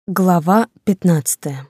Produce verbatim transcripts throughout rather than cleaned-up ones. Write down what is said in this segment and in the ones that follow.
Глава пятнадцатая.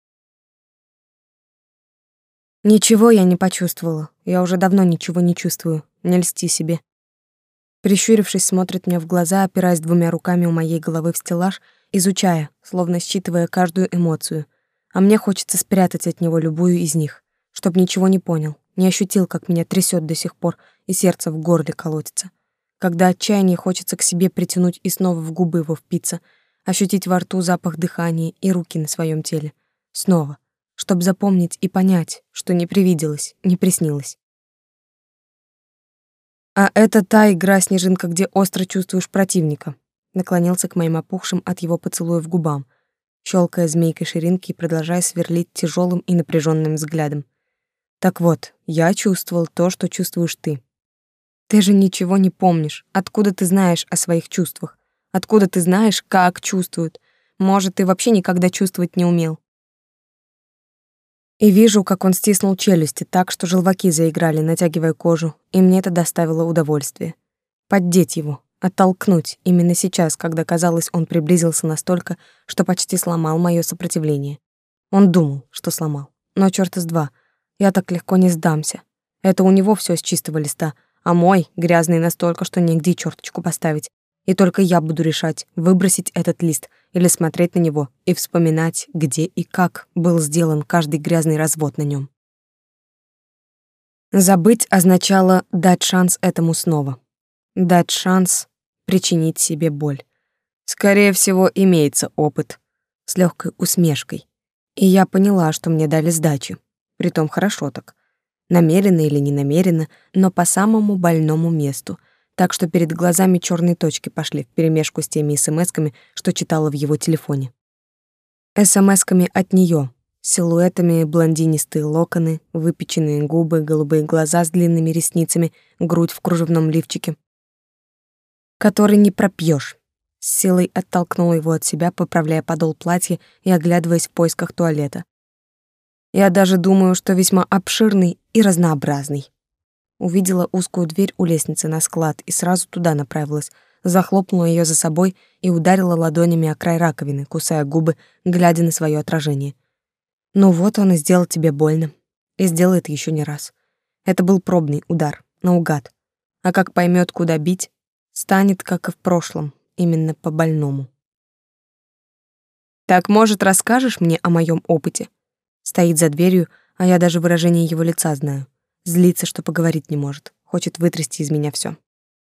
Ничего я не почувствовала. Я уже давно ничего не чувствую. Не льсти себе. Прищурившись, смотрит мне в глаза, опираясь двумя руками у моей головы в стеллаж, изучая, словно считывая каждую эмоцию. А мне хочется спрятать от него любую из них, чтоб ничего не понял, не ощутил, как меня трясет до сих пор, и сердце в горле колотится. Когда отчаяние хочется к себе притянуть и снова в губы его впиться, ощутить во рту запах дыхания и руки на своем теле. Снова, чтоб запомнить и понять, что не привиделось, не приснилось. А это та игра, снежинка, где остро чувствуешь противника. Наклонился к моим опухшим от его поцелуев губам, щелкая змейкой ширинки и продолжая сверлить тяжелым и напряженным взглядом. Так вот, я чувствовал то, что чувствуешь ты. Ты же ничего не помнишь. Откуда ты знаешь о своих чувствах? Откуда ты знаешь, как чувствуют? Может, ты вообще никогда чувствовать не умел? И вижу, как он стиснул челюсти так, что желваки заиграли, натягивая кожу, и мне это доставило удовольствие. Поддеть его, оттолкнуть именно сейчас, когда, казалось, он приблизился настолько, что почти сломал мое сопротивление. Он думал, что сломал. Но чёрта с два, я так легко не сдамся. Это у него всё с чистого листа, а мой грязный настолько, что негде чёрточку поставить. И только я буду решать, выбросить этот лист или смотреть на него и вспоминать, где и как был сделан каждый грязный развод на нем. Забыть означало дать шанс этому снова. Дать шанс причинить себе боль. Скорее всего, имеется опыт. С легкой усмешкой. И я поняла, что мне дали сдачу. Притом хорошо так. Намеренно или не намеренно, но по самому больному месту. Так что перед глазами черные точки пошли вперемешку с теми смс-ками, что читала в его телефоне. СМС-ками от нее, силуэтами блондинистые локоны, выпеченные губы, голубые глаза с длинными ресницами, грудь в кружевном лифчике, который не пропьешь. С силой оттолкнула его от себя, поправляя подол платья и оглядываясь в поисках туалета. Я даже думаю, что весьма обширный и разнообразный. Увидела узкую дверь у лестницы на склад и сразу туда направилась, захлопнула ее за собой и ударила ладонями о край раковины, кусая губы, глядя на свое отражение. Ну вот он и сделал тебе больно. И сделает еще не раз. Это был пробный удар, наугад. А как поймет, куда бить, станет, как и в прошлом, именно по-больному. «Так, может, расскажешь мне о моем опыте?» Стоит за дверью, а я даже выражение его лица знаю. Злится, что поговорить не может. Хочет вытрясти из меня всё.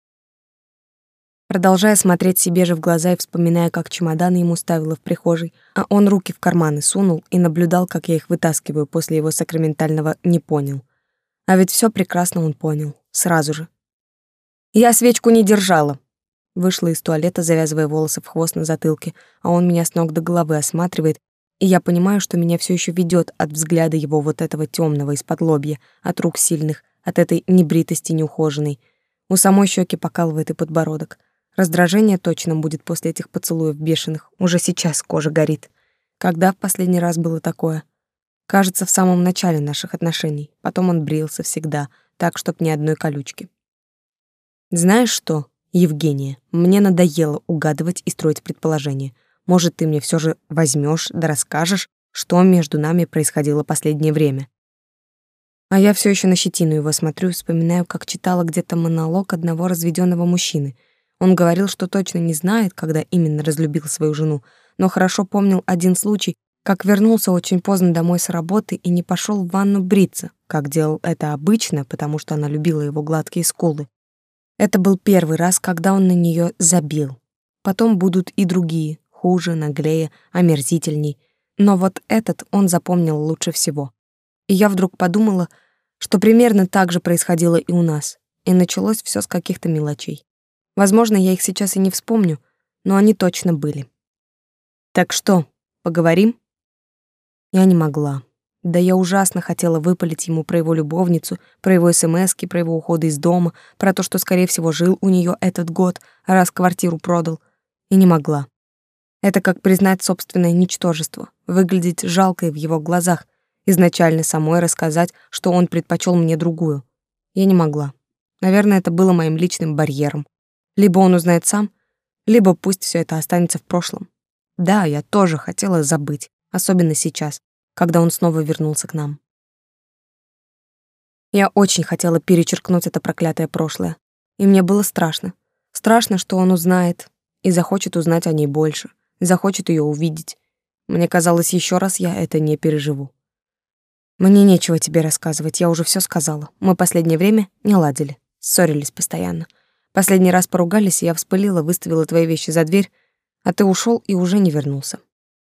Продолжая смотреть себе же в глаза и вспоминая, как чемоданы ему ставила в прихожей, а он руки в карманы сунул и наблюдал, как я их вытаскиваю после его сакраментального «не понял». А ведь всё прекрасно он понял. Сразу же. «Я свечку не держала». Вышла из туалета, завязывая волосы в хвост на затылке, а он меня с ног до головы осматривает, и я понимаю, что меня все еще ведет от взгляда его вот этого темного из-под лобья, от рук сильных, от этой небритости неухоженной. У самой щеки покалывает и подбородок. Раздражение точно будет после этих поцелуев бешеных. Уже сейчас кожа горит. Когда в последний раз было такое? Кажется, в самом начале наших отношений. Потом он брился всегда, так, чтоб ни одной колючки. Знаешь что, Евгения, мне надоело угадывать и строить предположения. Может, ты мне все же возьмешь да расскажешь, что между нами происходило последнее время. А я все еще на щетину его смотрю, вспоминаю, как читала где-то монолог одного разведенного мужчины. Он говорил, что точно не знает, когда именно разлюбил свою жену, но хорошо помнил один случай, как вернулся очень поздно домой с работы и не пошел в ванну бриться, как делал это обычно, потому что она любила его гладкие скулы. Это был первый раз, когда он на нее забил. Потом будут и другие, хуже, наглее, омерзительней. Но вот этот он запомнил лучше всего. И я вдруг подумала, что примерно так же происходило и у нас. И началось все с каких-то мелочей. Возможно, я их сейчас и не вспомню, но они точно были. «Так что, поговорим?» Я не могла. Да я ужасно хотела выпалить ему про его любовницу, про его смски, про его уходы из дома, про то, что, скорее всего, жил у нее этот год, раз квартиру продал. И не могла. Это как признать собственное ничтожество, выглядеть жалкой в его глазах, изначально самой рассказать, что он предпочел мне другую. Я не могла. Наверное, это было моим личным барьером. Либо он узнает сам, либо пусть все это останется в прошлом. Да, я тоже хотела забыть, особенно сейчас, когда он снова вернулся к нам. Я очень хотела перечеркнуть это проклятое прошлое, и мне было страшно. Страшно, что он узнает и захочет узнать о ней больше, захочет ее увидеть. Мне казалось, еще раз я это не переживу. Мне нечего тебе рассказывать, я уже все сказала. Мы последнее время не ладили, ссорились постоянно. Последний раз поругались, и я вспылила, выставила твои вещи за дверь, а ты ушел и уже не вернулся.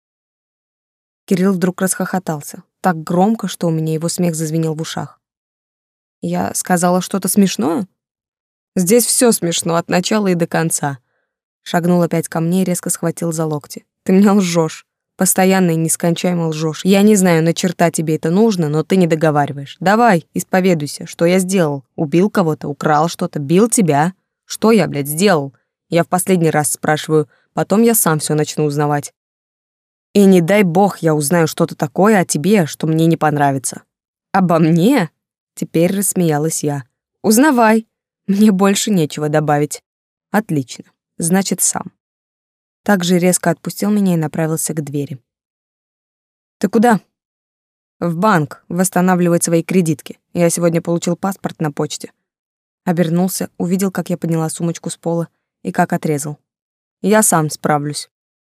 Кирилл вдруг расхохотался, так громко, что у меня его смех зазвенел в ушах. Я сказала что-то смешное? Здесь все смешно от начала и до конца. Шагнул опять ко мне и резко схватил за локти. Ты мне лжешь. Постоянно и нескончаемо лжешь. Я не знаю, на черта тебе это нужно, но ты не договариваешь. Давай, исповедуйся, что я сделал? Убил кого-то, украл что-то, бил тебя? Что я, блядь, сделал? Я в последний раз спрашиваю, потом я сам все начну узнавать. И не дай бог я узнаю что-то такое о тебе, что мне не понравится. Обо мне? Теперь рассмеялась я. Узнавай. Мне больше нечего добавить. Отлично. Значит, сам. Так же резко отпустил меня и направился к двери. Ты куда? В банк восстанавливать свои кредитки. Я сегодня получил паспорт на почте. Обернулся, увидел, как я подняла сумочку с пола и как отрезал. Я сам справлюсь.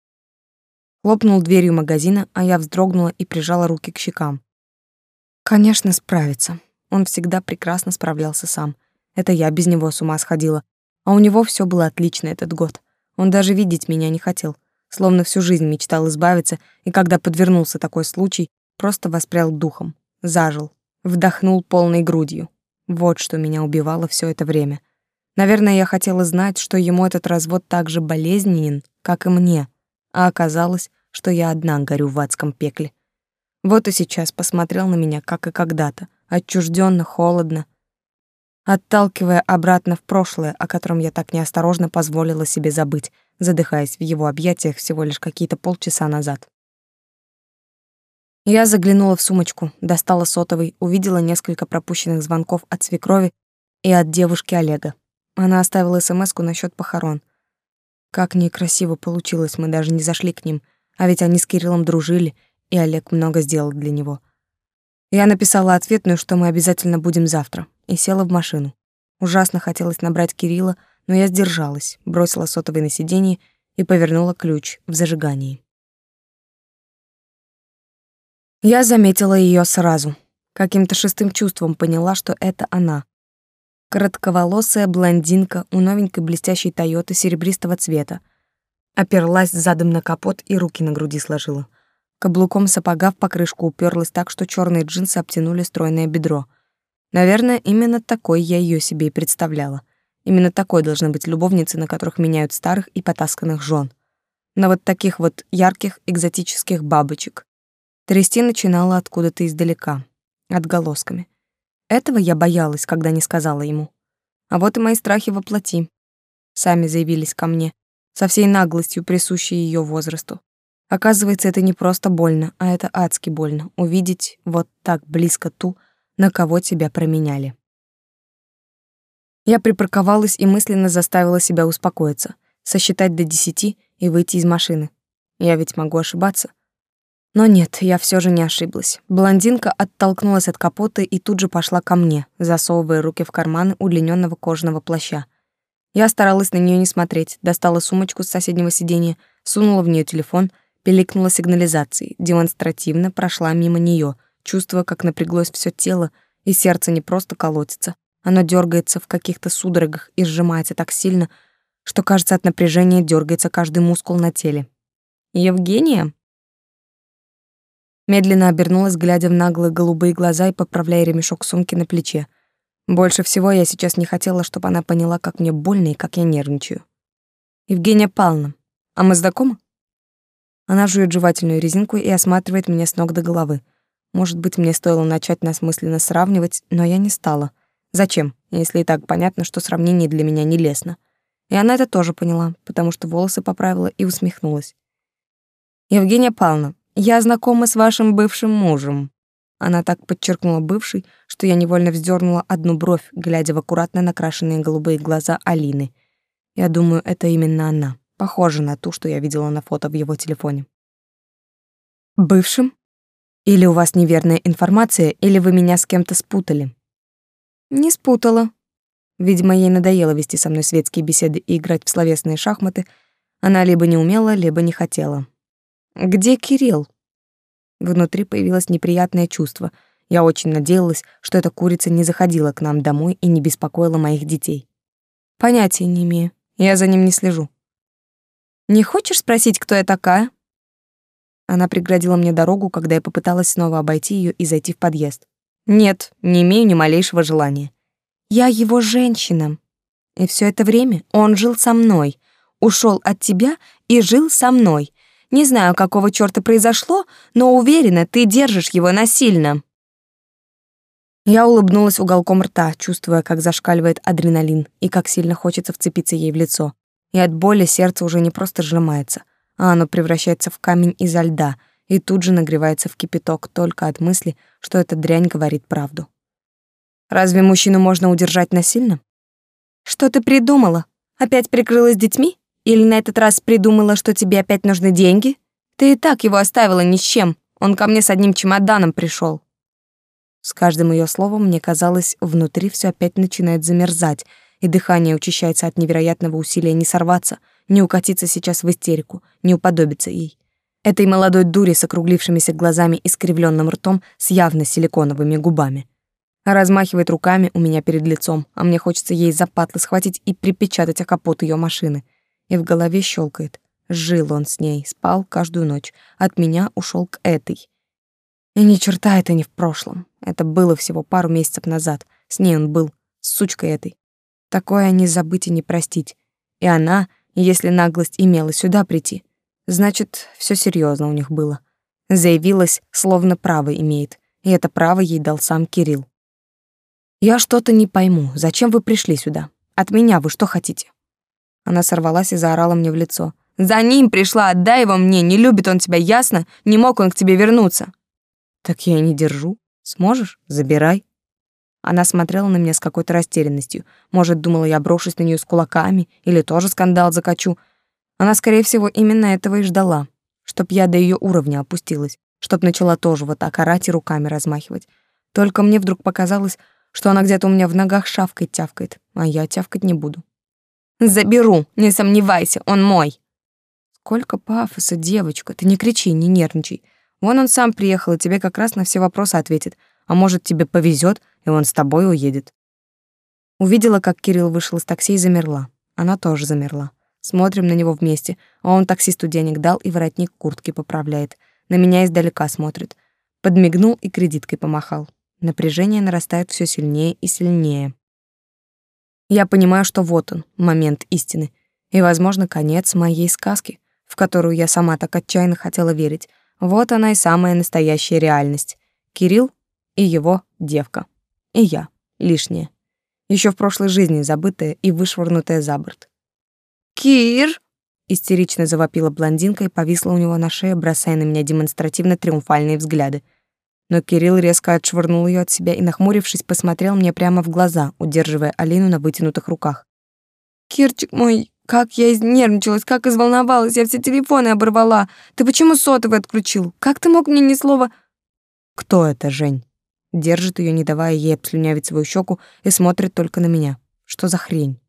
Хлопнул дверью магазина, а я вздрогнула и прижала руки к щекам. Конечно, справится. Он всегда прекрасно справлялся сам. Это я без него с ума сходила. А у него все было отлично этот год. Он даже видеть меня не хотел. Словно всю жизнь мечтал избавиться, и когда подвернулся такой случай, просто воспрял духом. Зажил. Вдохнул полной грудью. Вот что меня убивало все это время. Наверное, я хотела знать, что ему этот развод так же болезненен, как и мне. А оказалось, что я одна горю в адском пекле. Вот и сейчас посмотрел на меня, как и когда-то, отчужденно, холодно, отталкивая обратно в прошлое, о котором я так неосторожно позволила себе забыть, задыхаясь в его объятиях всего лишь какие-то полчаса назад. Я заглянула в сумочку, достала сотовый, увидела несколько пропущенных звонков от свекрови и от девушки Олега. Она оставила смс-ку насчет похорон. Как некрасиво получилось, мы даже не зашли к ним, а ведь они с Кириллом дружили, и Олег много сделал для него. Я написала ответную, что мы обязательно будем завтра, и села в машину. Ужасно хотелось набрать Кирилла, но я сдержалась, бросила сотовый на сиденье и повернула ключ в зажигании. Я заметила ее сразу. Каким-то шестым чувством поняла, что это она. Коротковолосая блондинка у новенькой блестящей Тойоты серебристого цвета. Оперлась задом на капот и руки на груди сложила. Каблуком сапога в покрышку уперлась так, что черные джинсы обтянули стройное бедро. Наверное, именно такой я ее себе и представляла. Именно такой должны быть любовницы, на которых меняют старых и потасканных жен. На вот таких вот ярких экзотических бабочек. Трясти начинала откуда-то издалека, отголосками. Этого я боялась, когда не сказала ему. А вот и мои страхи воплоти. Сами заявились ко мне, со всей наглостью, присущей ее возрасту. Оказывается, это не просто больно, а это адски больно — увидеть вот так близко ту, на кого тебя променяли. Я припарковалась и мысленно заставила себя успокоиться, сосчитать до десяти и выйти из машины. Я ведь могу ошибаться. Но нет, я все же не ошиблась. Блондинка оттолкнулась от капота и тут же пошла ко мне, засовывая руки в карманы удлиненного кожаного плаща. Я старалась на нее не смотреть, достала сумочку с соседнего сиденья, сунула в нее телефон, пиликнула сигнализацией, демонстративно прошла мимо нее, чувствуя, как напряглось все тело, и сердце не просто колотится, оно дергается в каких-то судорогах и сжимается так сильно, что, кажется, от напряжения дергается каждый мускул на теле. «Евгения?» Медленно обернулась, глядя в наглые голубые глаза и поправляя ремешок сумки на плече. Больше всего я сейчас не хотела, чтобы она поняла, как мне больно и как я нервничаю. «Евгения Павловна, а мы знакомы?» Она жует жевательную резинку и осматривает меня с ног до головы. Может быть, мне стоило начать нас мысленно сравнивать, но я не стала. Зачем, если и так понятно, что сравнение для меня нелестно? И она это тоже поняла, потому что волосы поправила и усмехнулась. «Евгения Павловна, я знакома с вашим бывшим мужем». Она так подчеркнула бывший, что я невольно вздернула одну бровь, глядя в аккуратно накрашенные голубые глаза Алины. Я думаю, это именно она, похожа на ту, что я видела на фото в его телефоне. Бывшим? Или у вас неверная информация, или вы меня с кем-то спутали? Не спутала. Видимо, ей надоело вести со мной светские беседы и играть в словесные шахматы. Она либо не умела, либо не хотела. Где Кирилл? Внутри появилось неприятное чувство. Я очень надеялась, что эта курица не заходила к нам домой и не беспокоила моих детей. Понятия не имею. Я за ним не слежу. Не хочешь спросить, кто я такая? Она преградила мне дорогу, когда я попыталась снова обойти ее и зайти в подъезд. Нет, не имею ни малейшего желания. Я его женщина. И все это время он жил со мной, ушел от тебя и жил со мной. Не знаю, какого чёрта произошло, но уверена, ты держишь его насильно. Я улыбнулась уголком рта, чувствуя, как зашкаливает адреналин и как сильно хочется вцепиться ей в лицо. И от боли сердце уже не просто сжимается, а оно превращается в камень изо льда и тут же нагревается в кипяток только от мысли, что эта дрянь говорит правду. Разве мужчину можно удержать насильно? Что ты придумала? Опять прикрылась детьми? Или на этот раз придумала, что тебе опять нужны деньги? Ты и так его оставила ни с чем. Он ко мне с одним чемоданом пришел. С каждым ее словом мне казалось, внутри все опять начинает замерзать, и дыхание учащается от невероятного усилия не сорваться, не укатиться сейчас в истерику, не уподобиться ей. Этой молодой дуре с округлившимися глазами и скривленным ртом с явно силиконовыми губами. Размахивает руками у меня перед лицом, а мне хочется ей за патлы схватить и припечатать о капот ее машины. И в голове щелкает. Жил он с ней, спал каждую ночь. От меня ушел к этой. И ни черта это не в прошлом. Это было всего пару месяцев назад. С ней он был, с сучкой этой. Такое не забыть и не простить. И она, если наглость имела сюда прийти, значит, все серьезно у них было. Заявилась, словно право имеет. И это право ей дал сам Кирилл. Я что-то не пойму. Зачем вы пришли сюда? От меня вы что хотите? Она сорвалась и заорала мне в лицо. «За ним пришла, отдай его мне, не любит он тебя, ясно? Не мог он к тебе вернуться». «Так я и не держу. Сможешь? Забирай». Она смотрела на меня с какой-то растерянностью. Может, думала, я брошусь на нее с кулаками или тоже скандал закачу. Она, скорее всего, именно этого и ждала. Чтоб я до ее уровня опустилась. Чтоб начала тоже вот так орать и руками размахивать. Только мне вдруг показалось, что она где-то у меня в ногах шавкает-тявкает, а я тявкать не буду. «Заберу, не сомневайся, он мой». Сколько пафоса, девочка, ты не кричи, не нервничай. Вон он сам приехал и тебе как раз на все вопросы ответит. А может, тебе повезет, и он с тобой уедет. Увидела, как Кирилл вышел из такси и замерла. Она тоже замерла. Смотрим на него вместе, а он таксисту денег дал и воротник куртки поправляет. На меня издалека смотрит. Подмигнул и кредиткой помахал. Напряжение нарастает все сильнее и сильнее. Я понимаю, что вот он, момент истины, и, возможно, конец моей сказки, в которую я сама так отчаянно хотела верить. Вот она и самая настоящая реальность. Кирилл и его девка. И я, лишняя. Еще в прошлой жизни забытая и вышвырнутая за борт. «Кир!» — истерично завопила блондинка и повисла у него на шее, бросая на меня демонстративно триумфальные взгляды. Но Кирилл резко отшвырнул ее от себя и, нахмурившись, посмотрел мне прямо в глаза, удерживая Алину на вытянутых руках. «Кирчик мой, как я изнервничалась, как изволновалась, я все телефоны оборвала. Ты почему сотовый отключил? Как ты мог мне ни слова...» «Кто это, Жень?» Держит ее, не давая ей обслюнявить свою щеку, и смотрит только на меня. Что за хрень?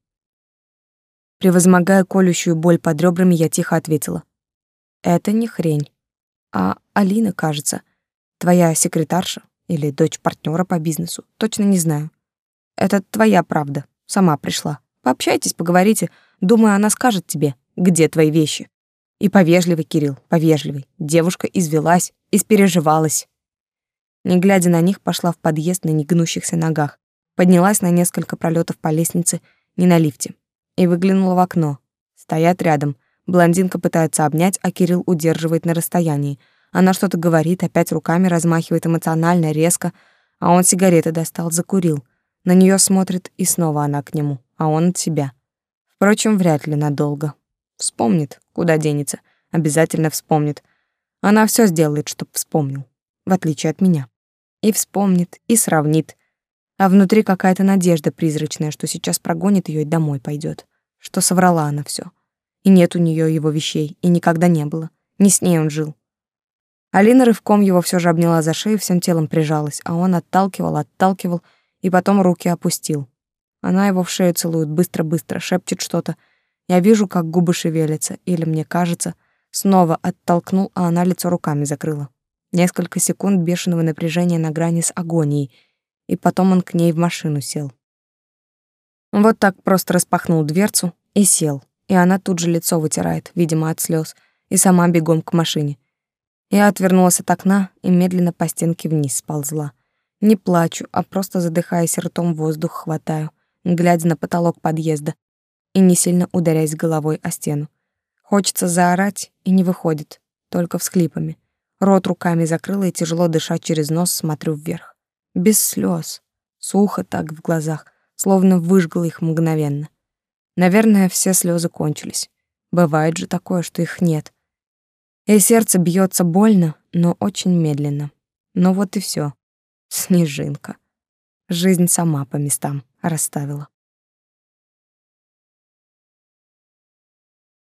Превозмогая колющую боль под ребрами, я тихо ответила. «Это не хрень, а Алина, кажется. Твоя секретарша или дочь партнера по бизнесу, точно не знаю. Это твоя правда, сама пришла. Пообщайтесь, поговорите. Думаю, она скажет тебе, где твои вещи. И повежливый, Кирилл, повежливый. Девушка извелась, испереживалась». Не глядя на них, пошла в подъезд на негнущихся ногах. Поднялась на несколько пролетов по лестнице, не на лифте. И выглянула в окно. Стоят рядом. Блондинка пытается обнять, а Кирилл удерживает на расстоянии. Она что-то говорит, опять руками размахивает эмоционально, резко, а он сигареты достал, закурил. На нее смотрит, и снова она к нему, а он от себя. Впрочем, вряд ли надолго. Вспомнит, куда денется, обязательно вспомнит. Она все сделает, чтоб вспомнил, в отличие от меня. И вспомнит, и сравнит. А внутри какая-то надежда призрачная, что сейчас прогонит ее и домой пойдет, что соврала она все. И нет у нее его вещей, и никогда не было. Не с ней он жил. Алина рывком его все же обняла за шею, всем телом прижалась, а он отталкивал, отталкивал и потом руки опустил. Она его в шею целует быстро-быстро, шепчет что-то. Я вижу, как губы шевелятся, или мне кажется, снова оттолкнул, а она лицо руками закрыла. Несколько секунд бешеного напряжения на грани с агонией, и потом он к ней в машину сел. Вот так просто распахнул дверцу и сел, и она тут же лицо вытирает, видимо, от слез, и сама бегом к машине. Я отвернулась от окна и медленно по стенке вниз сползла. Не плачу, а просто задыхаясь ртом воздух хватаю, глядя на потолок подъезда и не сильно ударяясь головой о стену. Хочется заорать, и не выходит, только всхлипами. Рот руками закрыла и, тяжело дыша через нос, смотрю вверх. Без слез, сухо так в глазах, словно выжгла их мгновенно. Наверное, все слезы кончились. Бывает же такое, что их нет. И сердце бьется больно, но очень медленно. Ну вот и все. Снежинка. Жизнь сама по местам расставила.